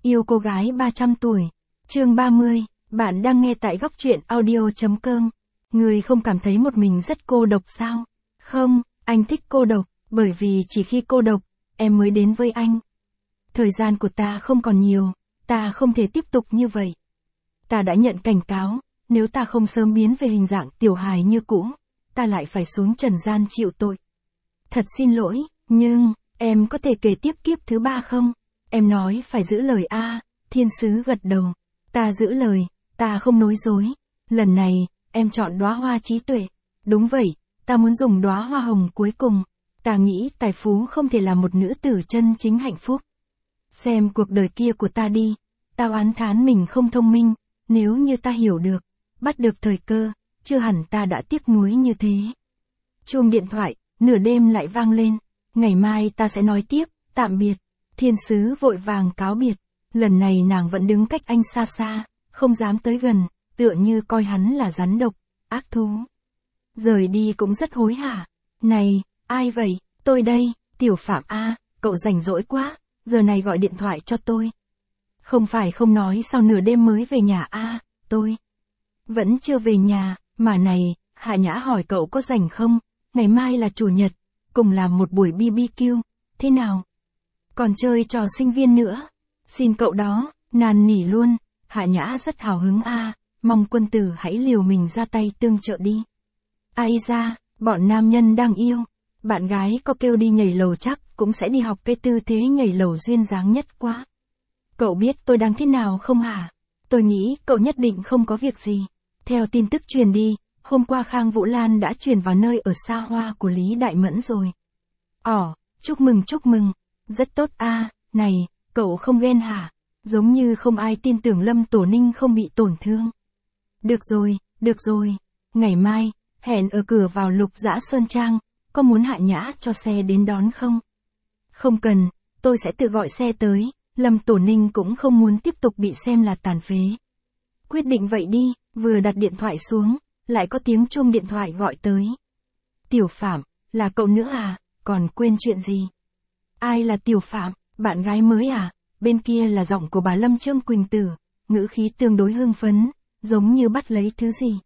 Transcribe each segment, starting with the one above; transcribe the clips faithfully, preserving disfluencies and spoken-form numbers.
Yêu cô gái ba trăm tuổi. Chương ba mươi, bạn đang nghe tại góc truyện audio.com. Người không cảm thấy một mình rất cô độc sao? Không, anh thích cô độc, bởi vì chỉ khi cô độc, em mới đến với anh. Thời gian của ta không còn nhiều, ta không thể tiếp tục như vậy. Ta đã nhận cảnh cáo, nếu ta không sớm biến về hình dạng tiểu hài như cũ, ta lại phải xuống trần gian chịu tội. Thật xin lỗi, nhưng, em có thể kể tiếp kiếp thứ ba không? Em nói phải giữ lời a. Thiên sứ gật đầu. Ta giữ lời, ta không nói dối. Lần này, em chọn đóa hoa trí tuệ. Đúng vậy, ta muốn dùng đóa hoa hồng cuối cùng. Ta nghĩ tài phú không thể làm một nữ tử chân chính hạnh phúc. Xem cuộc đời kia của ta đi. Ta oán thán mình không thông minh. Nếu như ta hiểu được, bắt được thời cơ, chưa hẳn ta đã tiếc nuối như thế. Chuông điện thoại, nửa đêm lại vang lên. Ngày mai ta sẽ nói tiếp, tạm biệt. Thiên sứ vội vàng cáo biệt. Lần này nàng vẫn đứng cách anh xa xa, không dám tới gần, tựa như coi hắn là rắn độc, ác thú. Rời đi cũng rất hối hả. Này, ai vậy? Tôi đây, Tiểu Phạm a, cậu rảnh rỗi quá, giờ này gọi điện thoại cho tôi. Không phải không nói sao nửa đêm mới về nhà a, tôi vẫn chưa về nhà, mà này, Hạ Nhã hỏi cậu có rảnh không, ngày mai là chủ nhật, cùng làm một buổi bê bê kiu, thế nào? Còn chơi trò sinh viên nữa. Xin cậu đó, năn nỉ luôn. Hạ Nhã rất hào hứng a, mong quân tử hãy liều mình ra tay tương trợ đi. Ai ra, bọn nam nhân đang yêu. Bạn gái có kêu đi nhảy lầu chắc cũng sẽ đi học cái tư thế nhảy lầu duyên dáng nhất quá. Cậu biết tôi đang thế nào không hả? Tôi nghĩ cậu nhất định không có việc gì. Theo tin tức truyền đi, hôm qua Khang Vũ Lan đã chuyển vào nơi ở xa hoa của Lý Đại Mẫn rồi. Ồ, chúc mừng chúc mừng. Rất tốt a, này, cậu không ghen hả? Giống như không ai tin tưởng Lâm Tổ Ninh không bị tổn thương. Được rồi, được rồi. Ngày mai, hẹn ở cửa vào Lục Dã Sơn Trang, có muốn Hạ Nhã cho xe đến đón không? Không cần, tôi sẽ tự gọi xe tới, Lâm Tổ Ninh cũng không muốn tiếp tục bị xem là tàn phế. Quyết định vậy đi, vừa đặt điện thoại xuống, lại có tiếng chuông điện thoại gọi tới. Tiểu Phạm, là cậu nữa à, còn quên chuyện gì? Ai là Tiểu Phạm, bạn gái mới à? Bên kia là giọng của bà Lâm Trương Quỳnh Tử, ngữ khí tương đối hưng phấn, giống như bắt lấy thứ gì.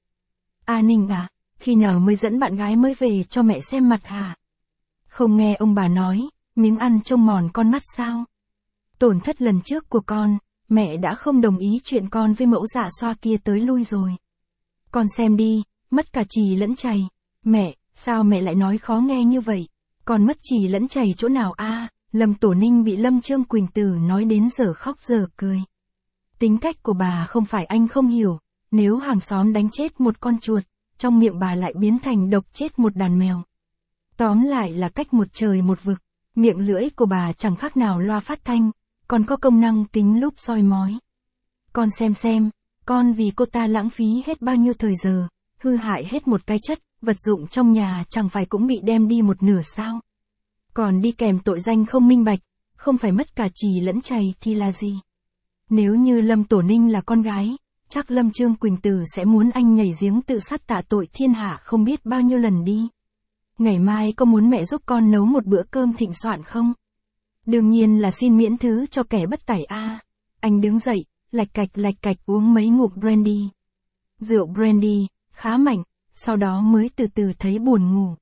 A Ninh à, khi nào mới dẫn bạn gái mới về cho mẹ xem mặt hả? Không nghe ông bà nói, miếng ăn trông mòn con mắt sao? Tổn thất lần trước của con, mẹ đã không đồng ý chuyện con với mẫu dạ xoa kia tới lui rồi. Con xem đi, mất cả chì lẫn chày. Mẹ, sao mẹ lại nói khó nghe như vậy? Còn mất chì lẫn chày chỗ nào a? Lâm Tổ Ninh bị Lâm Trương Quỳnh Tử nói đến giờ khóc giờ cười. Tính cách của bà không phải anh không hiểu, nếu hàng xóm đánh chết một con chuột, trong miệng bà lại biến thành độc chết một đàn mèo. Tóm lại là cách một trời một vực, miệng lưỡi của bà chẳng khác nào loa phát thanh, còn có công năng kính lúp soi mói. Con xem xem, con vì cô ta lãng phí hết bao nhiêu thời giờ, hư hại hết một cái chất, vật dụng trong nhà chẳng phải cũng bị đem đi một nửa sao? Còn đi kèm tội danh không minh bạch, không phải mất cả chì lẫn chày thì là gì? Nếu như Lâm Tổ Ninh là con gái, chắc Lâm Trương Quỳnh Tử sẽ muốn anh nhảy giếng tự sát tạ tội thiên hạ không biết bao nhiêu lần đi. Ngày mai có muốn mẹ giúp con nấu một bữa cơm thịnh soạn không? Đương nhiên là xin miễn thứ cho kẻ bất tài a. Anh đứng dậy, lạch cạch lạch cạch uống mấy ngụm brandy. Rượu brandy, khá mạnh, sau đó mới từ từ thấy buồn ngủ.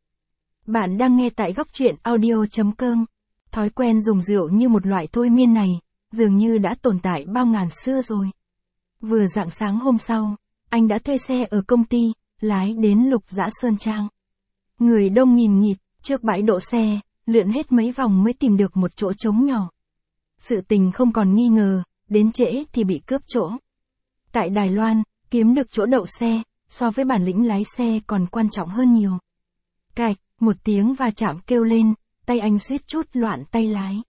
Bạn đang nghe tại góc truyện audio.com. Thói quen dùng rượu như một loại thôi miên này, dường như đã tồn tại bao ngàn xưa rồi. Vừa rạng sáng hôm sau, anh đã thuê xe ở công ty, lái đến Lục Dã Sơn Trang. Người đông nghìn nghịt, trước bãi đỗ xe, lượn hết mấy vòng mới tìm được một chỗ trống nhỏ. Sự tình không còn nghi ngờ, đến trễ thì bị cướp chỗ. Tại Đài Loan, kiếm được chỗ đậu xe, so với bản lĩnh lái xe còn quan trọng hơn nhiều. Cạch, một tiếng va chạm kêu lên, tay anh suýt chút loạn tay lái.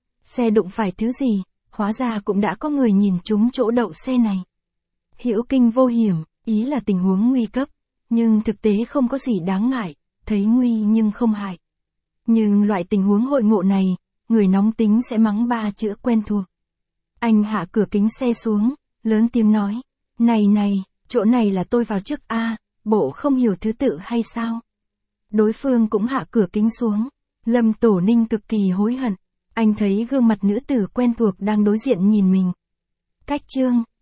Xe đụng phải thứ gì, hóa ra cũng đã có người nhìn trúng chỗ đậu xe này. Hữu kinh vô hiểm, ý là tình huống nguy cấp, nhưng thực tế không có gì đáng ngại, thấy nguy nhưng không hại. Nhưng loại tình huống hội ngộ này, người nóng tính sẽ mắng ba chữ quen thuộc. Anh hạ cửa kính xe xuống, lớn tiếng nói, này này, chỗ này là tôi vào trước a, bộ không hiểu thứ tự hay sao? Đối phương cũng hạ cửa kính xuống, Lâm Tổ Ninh cực kỳ hối hận, Anh thấy gương mặt nữ tử quen thuộc đang đối diện nhìn mình. Cách chương